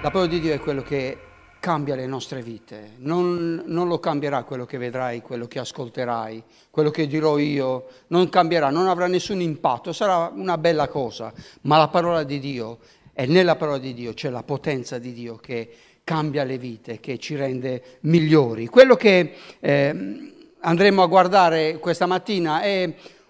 La parola di Dio è quello che cambia le nostre vite, non lo cambierà quello che vedrai, quello che ascolterai, quello che dirò io, non cambierà, non avrà nessun impatto, sarà una bella cosa, ma la parola di Dio, e nella parola di Dio c'è la potenza di Dio che cambia le vite, che ci rende migliori. Quello che andremo a guardare questa mattina è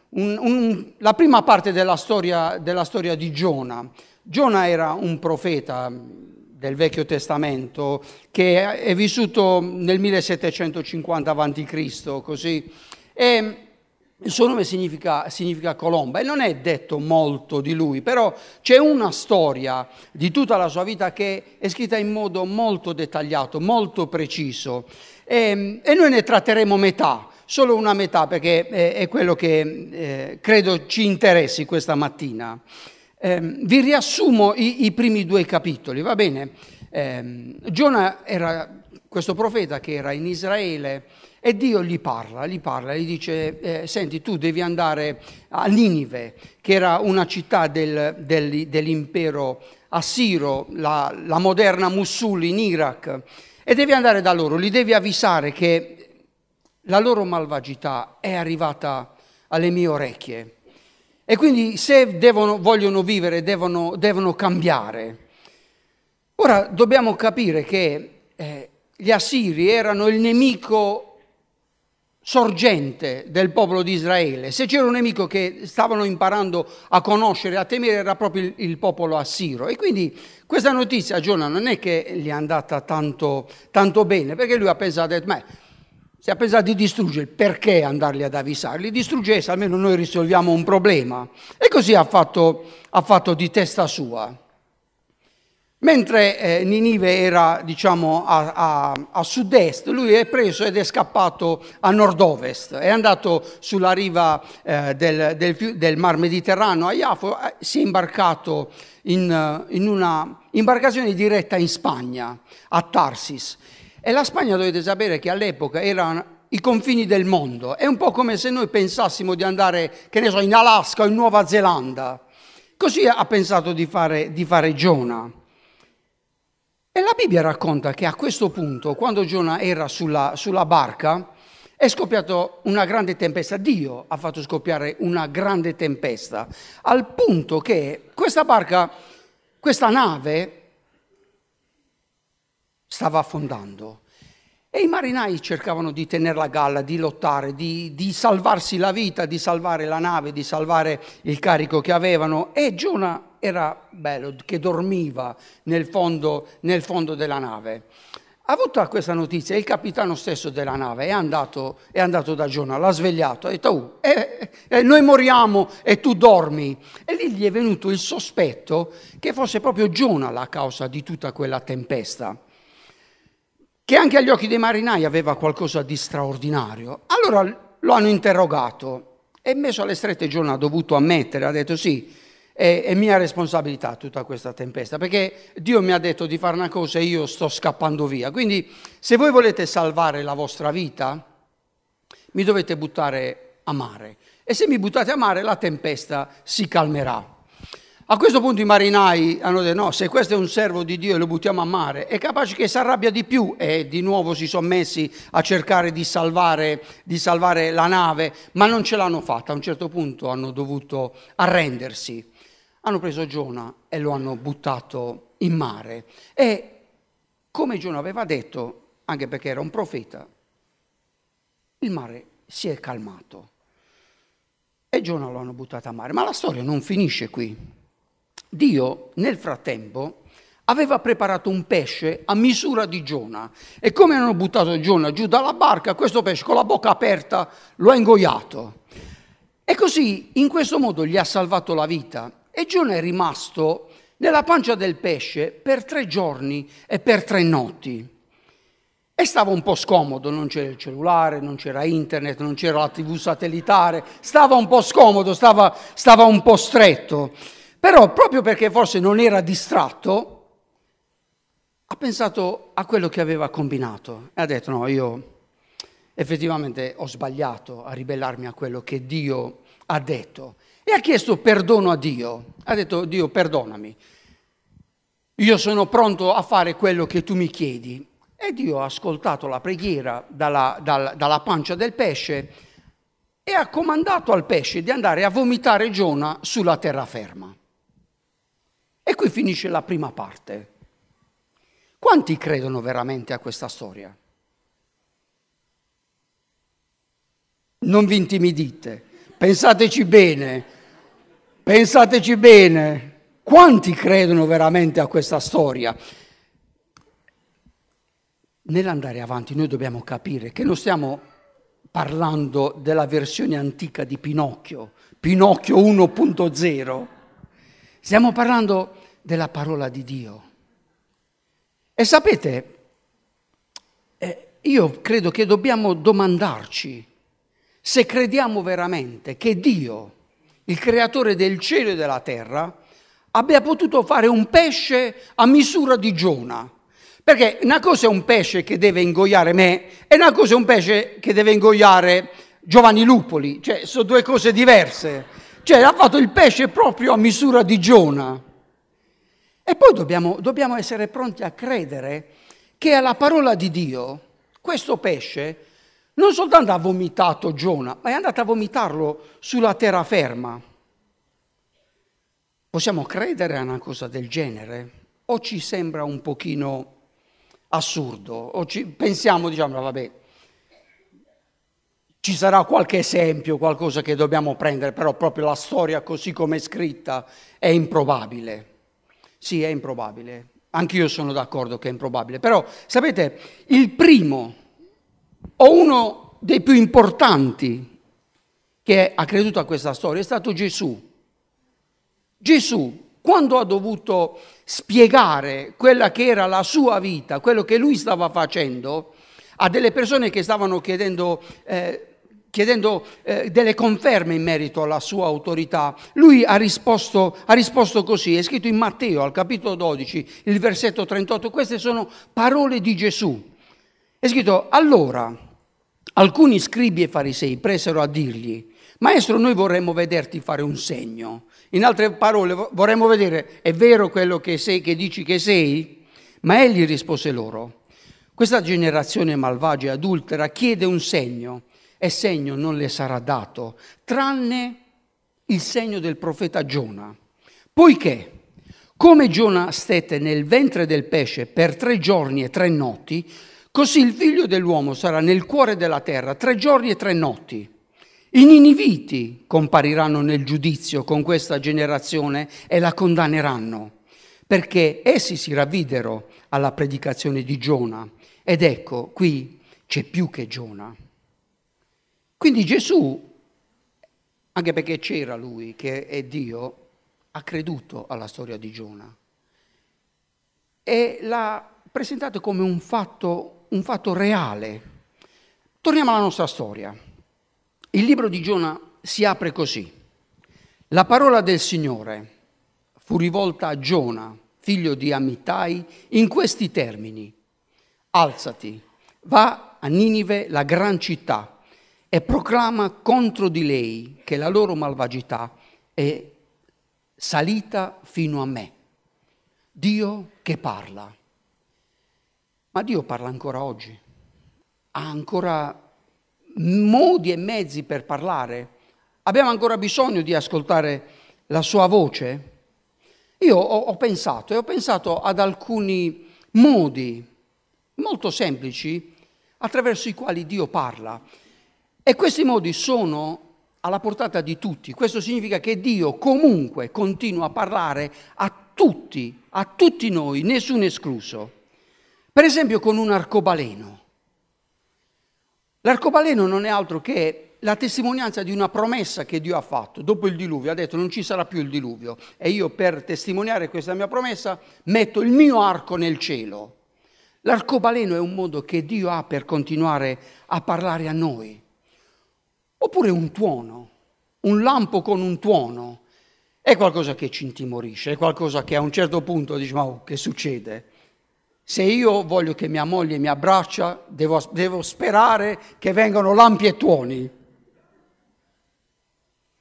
la prima parte della storia di Giona. Giona era un profeta del Vecchio Testamento che è vissuto nel 1750 a.C., così, e il suo nome significa colomba, e non è detto molto di lui, però c'è una storia di tutta la sua vita che è scritta in modo molto dettagliato, molto preciso, e noi ne tratteremo metà, solo una metà, perché è quello che credo ci interessi questa mattina. Vi riassumo i primi due capitoli, va bene? Giona era questo profeta che era in Israele e Dio gli gli dice senti, tu devi andare a Ninive, che era una città dell'impero assiro, la moderna Mosul in Iraq, e devi andare da loro, li devi avvisare che la loro malvagità è arrivata alle mie orecchie. E quindi se vogliono vivere, devono cambiare. Ora dobbiamo capire che gli assiri erano il nemico sorgente del popolo di Israele. Se c'era un nemico che stavano imparando a conoscere, a temere, era proprio il popolo assiro. E quindi questa notizia a Giona non è che gli è andata tanto bene, perché lui ha pensato, si è pensato di distruggere, perché andarli ad avvisare? Li distruggesse, almeno noi risolviamo un problema. E così ha fatto di testa sua. Mentre Ninive era, a sud-est, lui è preso ed è scappato a nord-ovest. È andato sulla riva del Mar Mediterraneo, a Iafo, si è imbarcato in una imbarcazione diretta in Spagna, a Tarsis. E la Spagna, dovete sapere che all'epoca erano i confini del mondo. È un po' come se noi pensassimo di andare, che ne so, in Alaska o in Nuova Zelanda. Così ha pensato di fare Giona. E la Bibbia racconta che a questo punto, quando Giona era sulla barca, è scoppiata una grande tempesta. Dio ha fatto scoppiare una grande tempesta, al punto che questa nave stava affondando. E i marinai cercavano di tenere la galla, di lottare, di salvarsi la vita, di salvare la nave, di salvare il carico che avevano. E Giona era bello, che dormiva nel fondo della nave. Avuta questa notizia, il capitano stesso della nave è andato da Giona, l'ha svegliato, ha detto, noi moriamo e tu dormi. E lì gli è venuto il sospetto che fosse proprio Giona la causa di tutta quella tempesta, che anche agli occhi dei marinai aveva qualcosa di straordinario. Allora lo hanno interrogato e messo alle strette Giona ha dovuto ammettere, ha detto sì, è mia responsabilità tutta questa tempesta, perché Dio mi ha detto di fare una cosa e io sto scappando via. Quindi se voi volete salvare la vostra vita, mi dovete buttare a mare. E se mi buttate a mare la tempesta si calmerà. A questo punto i marinai hanno detto no, se questo è un servo di Dio e lo buttiamo a mare, è capace che si arrabbia di più, e di nuovo si sono messi a cercare di salvare la nave, ma non ce l'hanno fatta. A un certo punto hanno dovuto arrendersi. Hanno preso Giona e lo hanno buttato in mare. E come Giona aveva detto, anche perché era un profeta, il mare si è calmato. E Giona lo hanno buttato a mare. Ma la storia non finisce qui. Dio, nel frattempo, aveva preparato un pesce a misura di Giona. E come hanno buttato Giona giù dalla barca, questo pesce con la bocca aperta lo ha ingoiato. E così, in questo modo, gli ha salvato la vita. E Giona è rimasto nella pancia del pesce per 3 giorni e per 3 notti. E stava un po' scomodo, non c'era il cellulare, non c'era internet, non c'era la TV satellitare, stava un po' scomodo, stava un po' stretto. Però proprio perché forse non era distratto, ha pensato a quello che aveva combinato e ha detto no, io effettivamente ho sbagliato a ribellarmi a quello che Dio ha detto. E ha chiesto perdono a Dio, ha detto Dio perdonami. io sono pronto a fare quello che tu mi chiedi. E Dio ha ascoltato la preghiera dalla pancia del pesce e ha comandato al pesce di andare a vomitare Giona sulla terraferma. E qui finisce la prima parte. Quanti credono veramente a questa storia? Non vi intimidite, pensateci bene. Quanti credono veramente a questa storia? Nell'andare avanti noi dobbiamo capire che non stiamo parlando della versione antica di Pinocchio 1.0, stiamo parlando della parola di Dio. E sapete, io credo che dobbiamo domandarci se crediamo veramente che Dio, il creatore del cielo e della terra, abbia potuto fare un pesce a misura di Giona. Perché una cosa è un pesce che deve ingoiare me e una cosa è un pesce che deve ingoiare Giovanni Lupoli. Cioè, sono due cose diverse. Cioè, ha fatto il pesce proprio a misura di Giona. E poi dobbiamo essere pronti a credere che alla parola di Dio questo pesce non soltanto ha vomitato Giona, ma è andato a vomitarlo sulla terraferma. Possiamo credere a una cosa del genere? O ci sembra un pochino assurdo? O pensiamo, diciamo, vabbè, ci sarà qualche esempio, qualcosa che dobbiamo prendere, però proprio la storia così come è scritta è improbabile. Sì, è improbabile. Anch'io sono d'accordo che è improbabile. Però, sapete, il primo o uno dei più importanti che ha creduto a questa storia è stato Gesù. Gesù, quando ha dovuto spiegare quella che era la sua vita, quello che lui stava facendo, a delle persone che stavano chiedendo delle conferme in merito alla sua autorità, lui ha risposto così, è scritto in Matteo al capitolo 12, il versetto 38, queste sono parole di Gesù. È scritto: allora alcuni scribi e farisei presero a dirgli: Maestro, noi vorremmo vederti fare un segno. In altre parole, vorremmo vedere, è vero quello che sei, che dici che sei? Ma egli rispose loro: questa generazione malvagia e adultera chiede un segno, e segno non le sarà dato, tranne il segno del profeta Giona. Poiché, come Giona stette nel ventre del pesce per 3 giorni e 3 notti, così il figlio dell'uomo sarà nel cuore della terra 3 giorni e 3 notti. I niniviti compariranno nel giudizio con questa generazione e la condanneranno, perché essi si ravvidero alla predicazione di Giona. Ed ecco, qui c'è più che Giona. Quindi Gesù, anche perché c'era lui, che è Dio, ha creduto alla storia di Giona e l'ha presentato come un fatto reale. Torniamo alla nostra storia. Il libro di Giona si apre così: la parola del Signore fu rivolta a Giona, figlio di Amittai, in questi termini: alzati, va a Ninive, la gran città, e proclama contro di lei che la loro malvagità è salita fino a me. Dio che parla. Ma Dio parla ancora oggi. Ha ancora modi e mezzi per parlare. Abbiamo ancora bisogno di ascoltare la sua voce? Io ho pensato ad alcuni modi molto semplici attraverso i quali Dio parla. E questi modi sono alla portata di tutti. Questo significa che Dio comunque continua a parlare a tutti noi, nessuno escluso. Per esempio con un arcobaleno. L'arcobaleno non è altro che la testimonianza di una promessa che Dio ha fatto. Dopo il diluvio ha detto: non ci sarà più il diluvio, e io per testimoniare questa mia promessa metto il mio arco nel cielo. L'arcobaleno è un modo che Dio ha per continuare a parlare a noi. Oppure un tuono, un lampo con un tuono, è qualcosa che ci intimorisce, è qualcosa che a un certo punto diciamo: oh, che succede? Se io voglio che mia moglie mi abbraccia, devo sperare che vengano lampi e tuoni.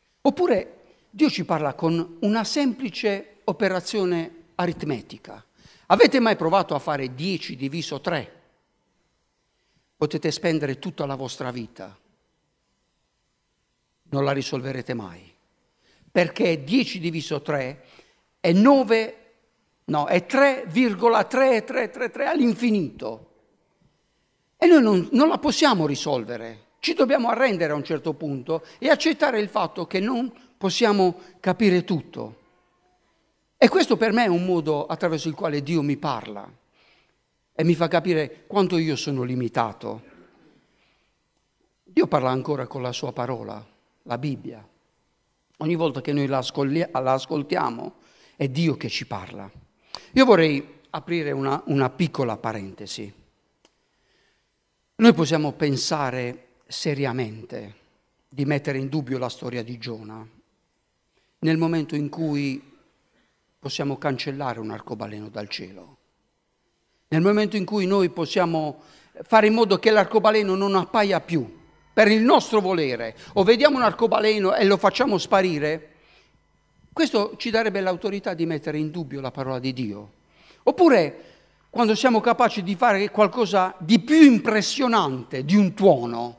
Oppure Dio ci parla con una semplice operazione aritmetica. Avete mai provato a fare 10 diviso 3? Potete spendere tutta la vostra vita. Non la risolverete mai. Perché 10 diviso 3 è 9, no, è 3,3333 all'infinito. E noi non la possiamo risolvere. Ci dobbiamo arrendere a un certo punto e accettare il fatto che non possiamo capire tutto. E questo per me è un modo attraverso il quale Dio mi parla e mi fa capire quanto io sono limitato. Dio parla ancora con la sua parola, la Bibbia. Ogni volta che noi la ascoltiamo è Dio che ci parla. Io vorrei aprire una piccola parentesi. Noi possiamo pensare seriamente di mettere in dubbio la storia di Giona nel momento in cui possiamo cancellare un arcobaleno dal cielo, nel momento in cui noi possiamo fare in modo che l'arcobaleno non appaia più per il nostro volere, o vediamo un arcobaleno e lo facciamo sparire, questo ci darebbe l'autorità di mettere in dubbio la parola di Dio. Oppure quando siamo capaci di fare qualcosa di più impressionante di un tuono.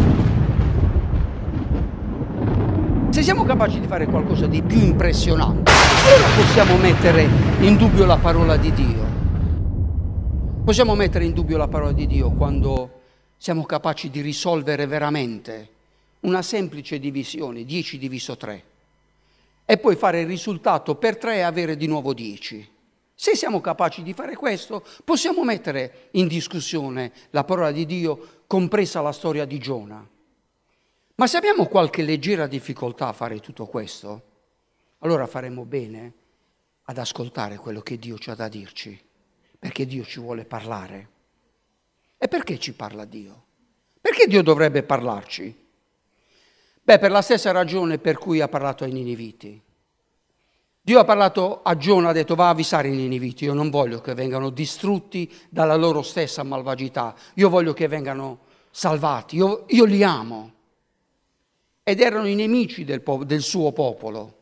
Se siamo capaci di fare qualcosa di più impressionante, allora possiamo mettere in dubbio la parola di Dio. Possiamo mettere in dubbio la parola di Dio quando siamo capaci di risolvere veramente una semplice divisione, 10 diviso 3, e poi fare il risultato per 3 e avere di nuovo 10. Se siamo capaci di fare questo, possiamo mettere in discussione la parola di Dio, compresa la storia di Giona. Ma se abbiamo qualche leggera difficoltà a fare tutto questo, allora faremo bene ad ascoltare quello che Dio ci ha da dirci, perché Dio ci vuole parlare. E perché ci parla Dio? Perché Dio dovrebbe parlarci? Beh, per la stessa ragione per cui ha parlato ai Niniviti. Dio ha parlato a Giona, ha detto va a avvisare i Niniviti, io non voglio che vengano distrutti dalla loro stessa malvagità, io voglio che vengano salvati, io li amo. Ed erano i nemici del suo popolo.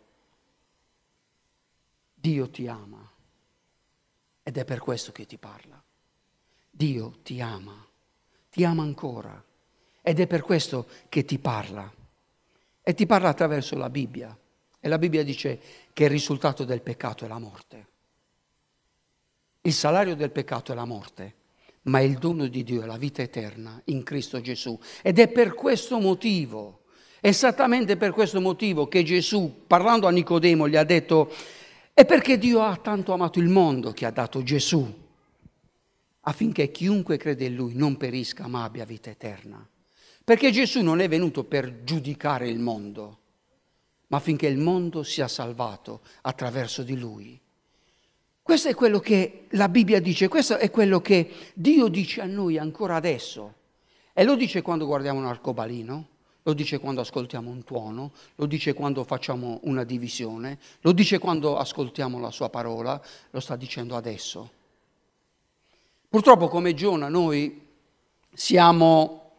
Dio ti ama ed è per questo che ti parla. Dio ti ama ancora ed è per questo che ti parla. E ti parla attraverso la Bibbia. E la Bibbia dice che il risultato del peccato è la morte. Il salario del peccato è la morte, ma il dono di Dio è la vita eterna in Cristo Gesù. Ed è per questo motivo, esattamente per questo motivo che Gesù, parlando a Nicodemo, gli ha detto: è perché Dio ha tanto amato il mondo che ha dato Gesù, affinché chiunque crede in Lui non perisca ma abbia vita eterna. Perché Gesù non è venuto per giudicare il mondo, ma affinché il mondo sia salvato attraverso di Lui. Questo è quello che la Bibbia dice, questo è quello che Dio dice a noi ancora adesso. E lo dice quando guardiamo un arcobaleno, lo dice quando ascoltiamo un tuono, lo dice quando facciamo una divisione, lo dice quando ascoltiamo la sua parola, lo sta dicendo adesso. Purtroppo come Giona noi siamo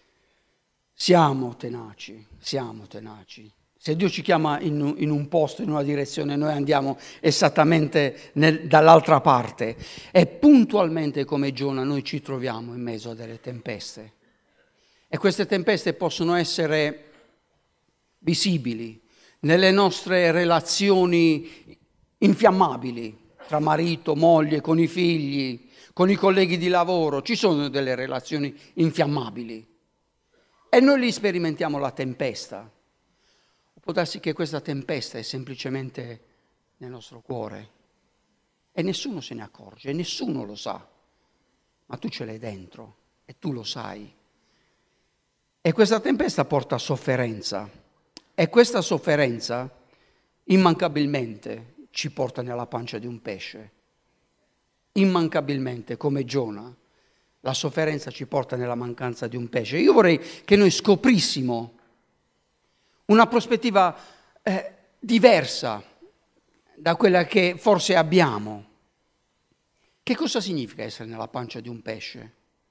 tenaci. Se Dio ci chiama in un posto, in una direzione, noi andiamo esattamente dall'altra parte. E puntualmente come Giona noi ci troviamo in mezzo a delle tempeste. E queste tempeste possono essere visibili nelle nostre relazioni infiammabili, tra marito, moglie, con i figli, con i colleghi di lavoro. Ci sono delle relazioni infiammabili. E noi lì sperimentiamo la tempesta. Può darsi che questa tempesta è semplicemente nel nostro cuore e nessuno se ne accorge, e nessuno lo sa, ma tu ce l'hai dentro e tu lo sai. E questa tempesta porta sofferenza e questa sofferenza immancabilmente ci porta nella pancia di un pesce. Immancabilmente, come Giona, la sofferenza ci porta nella mancanza di un pesce. Io vorrei che noi scoprissimo una prospettiva diversa da quella che forse abbiamo. Che cosa significa essere nella pancia di un pesce?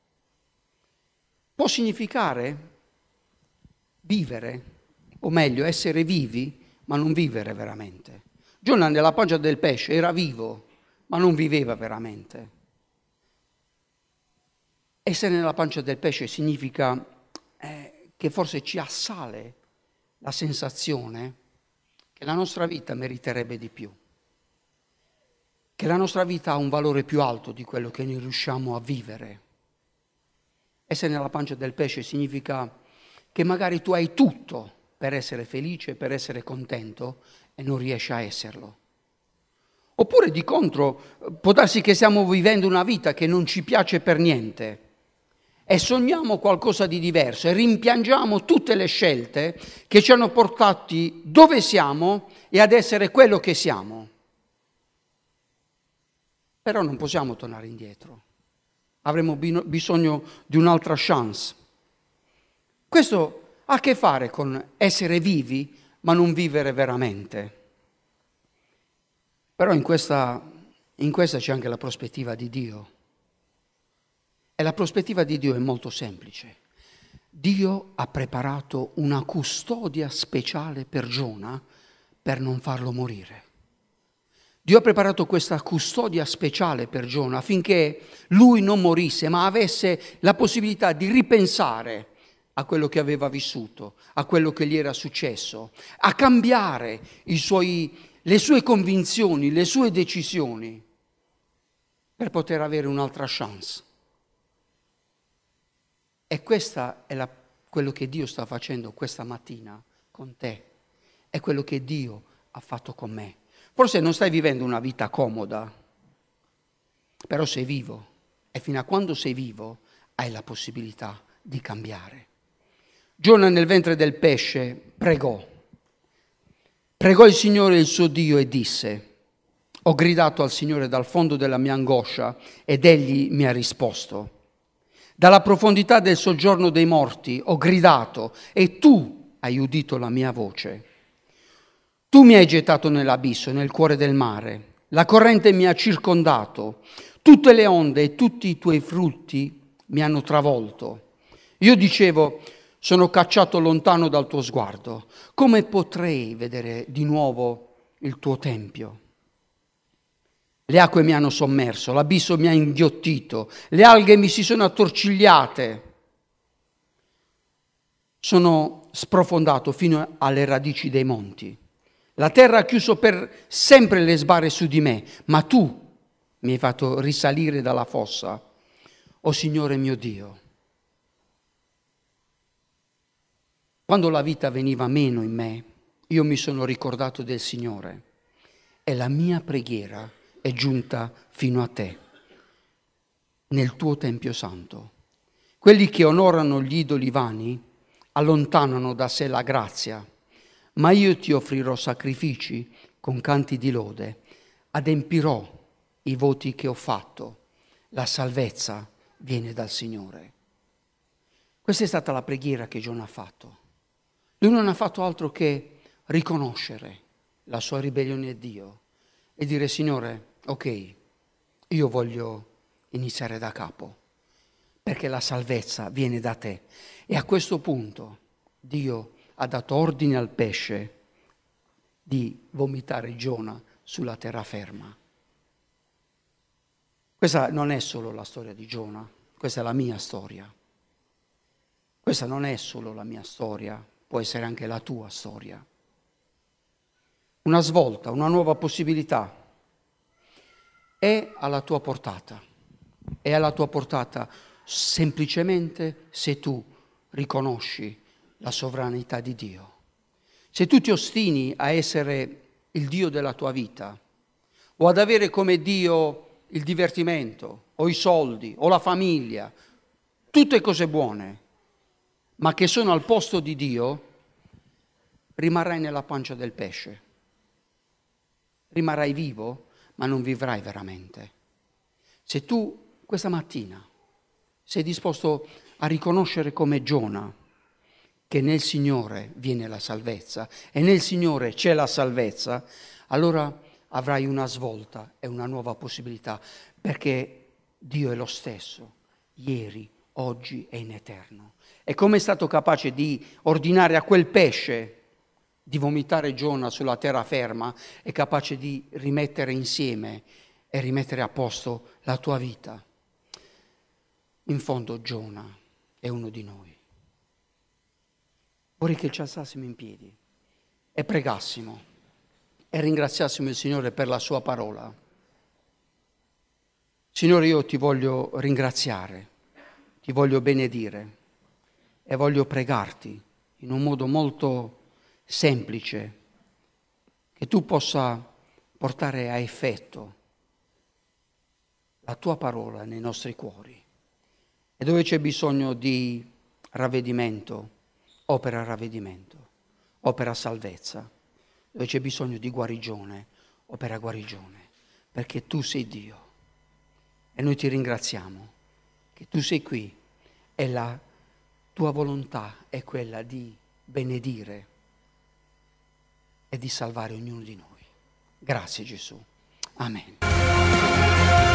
Può significare vivere, o meglio, essere vivi, ma non vivere veramente. Giona nella pancia del pesce era vivo, ma non viveva veramente. Essere nella pancia del pesce significa che forse ci assale la sensazione che la nostra vita meriterebbe di più, che la nostra vita ha un valore più alto di quello che noi riusciamo a vivere. Essere nella pancia del pesce significa che magari tu hai tutto per essere felice, per essere contento e non riesci a esserlo. Oppure di contro può darsi che stiamo vivendo una vita che non ci piace per niente e sogniamo qualcosa di diverso e rimpiangiamo tutte le scelte che ci hanno portati dove siamo e ad essere quello che siamo. Però non possiamo tornare indietro. Avremo bisogno di un'altra chance. Questo ha a che fare con essere vivi, ma non vivere veramente. Però in questa c'è anche la prospettiva di Dio. E la prospettiva di Dio è molto semplice. Dio ha preparato una custodia speciale per Giona per non farlo morire. Dio ha preparato questa custodia speciale per Giona affinché lui non morisse, ma avesse la possibilità di ripensare a quello che aveva vissuto, a quello che gli era successo, a cambiare le sue convinzioni, le sue decisioni, per poter avere un'altra chance. E questa è quello che Dio sta facendo questa mattina con te, è quello che Dio ha fatto con me. Forse non stai vivendo una vita comoda, però sei vivo e fino a quando sei vivo hai la possibilità di cambiare. Giona nel ventre del pesce pregò il Signore il suo Dio e disse: ho gridato al Signore dal fondo della mia angoscia ed egli mi ha risposto. Dalla profondità del soggiorno dei morti ho gridato e tu hai udito la mia voce. Tu mi hai gettato nell'abisso, nel cuore del mare. La corrente mi ha circondato. Tutte le onde e tutti i tuoi frutti mi hanno travolto. Io dicevo: sono cacciato lontano dal tuo sguardo. Come potrei vedere di nuovo il tuo tempio? Le acque mi hanno sommerso, l'abisso mi ha inghiottito, le alghe mi si sono attorcigliate. Sono sprofondato fino alle radici dei monti. La terra ha chiuso per sempre le sbarre su di me, ma tu mi hai fatto risalire dalla fossa, o Signore mio Dio. Quando la vita veniva meno in me, io mi sono ricordato del Signore e la mia preghiera è giunta fino a te, nel tuo Tempio Santo. Quelli che onorano gli idoli vani allontanano da sé la grazia, ma io ti offrirò sacrifici con canti di lode, adempirò i voti che ho fatto, la salvezza viene dal Signore. Questa è stata la preghiera che Giona ha fatto. Lui non ha fatto altro che riconoscere la sua ribellione a Dio e dire: Signore, ok, io voglio iniziare da capo, perché la salvezza viene da te. E a questo punto Dio ha dato ordine al pesce di vomitare Giona sulla terraferma. Questa non è solo la storia di Giona, questa è la mia storia. Questa non è solo la mia storia, può essere anche la tua storia. Una svolta, una nuova possibilità è alla tua portata. È alla tua portata semplicemente se tu riconosci la sovranità di Dio. Se tu ti ostini a essere il Dio della tua vita o ad avere come Dio il divertimento o i soldi o la famiglia, tutte cose buone, ma che sono al posto di Dio, rimarrai nella pancia del pesce. Rimarrai vivo, ma non vivrai veramente. Se tu questa mattina sei disposto a riconoscere come Giona che nel Signore viene la salvezza e nel Signore c'è la salvezza, allora avrai una svolta e una nuova possibilità, perché Dio è lo stesso, ieri, oggi e in eterno. E come è stato capace di ordinare a quel pesce di vomitare Giona sulla terraferma, è capace di rimettere insieme e rimettere a posto la tua vita. In fondo Giona è uno di noi. Vorrei che ci alzassimo in piedi e pregassimo e ringraziassimo il Signore per la sua parola. Signore, io ti voglio ringraziare, ti voglio benedire e voglio pregarti in un modo molto semplice che tu possa portare a effetto la tua parola nei nostri cuori. E dove c'è bisogno di ravvedimento, opera ravvedimento, opera salvezza. Dove c'è bisogno di guarigione, opera guarigione, perché tu sei Dio. E noi ti ringraziamo che tu sei qui e la tua volontà è quella di benedire e di salvare ognuno di noi. Grazie Gesù. Amen.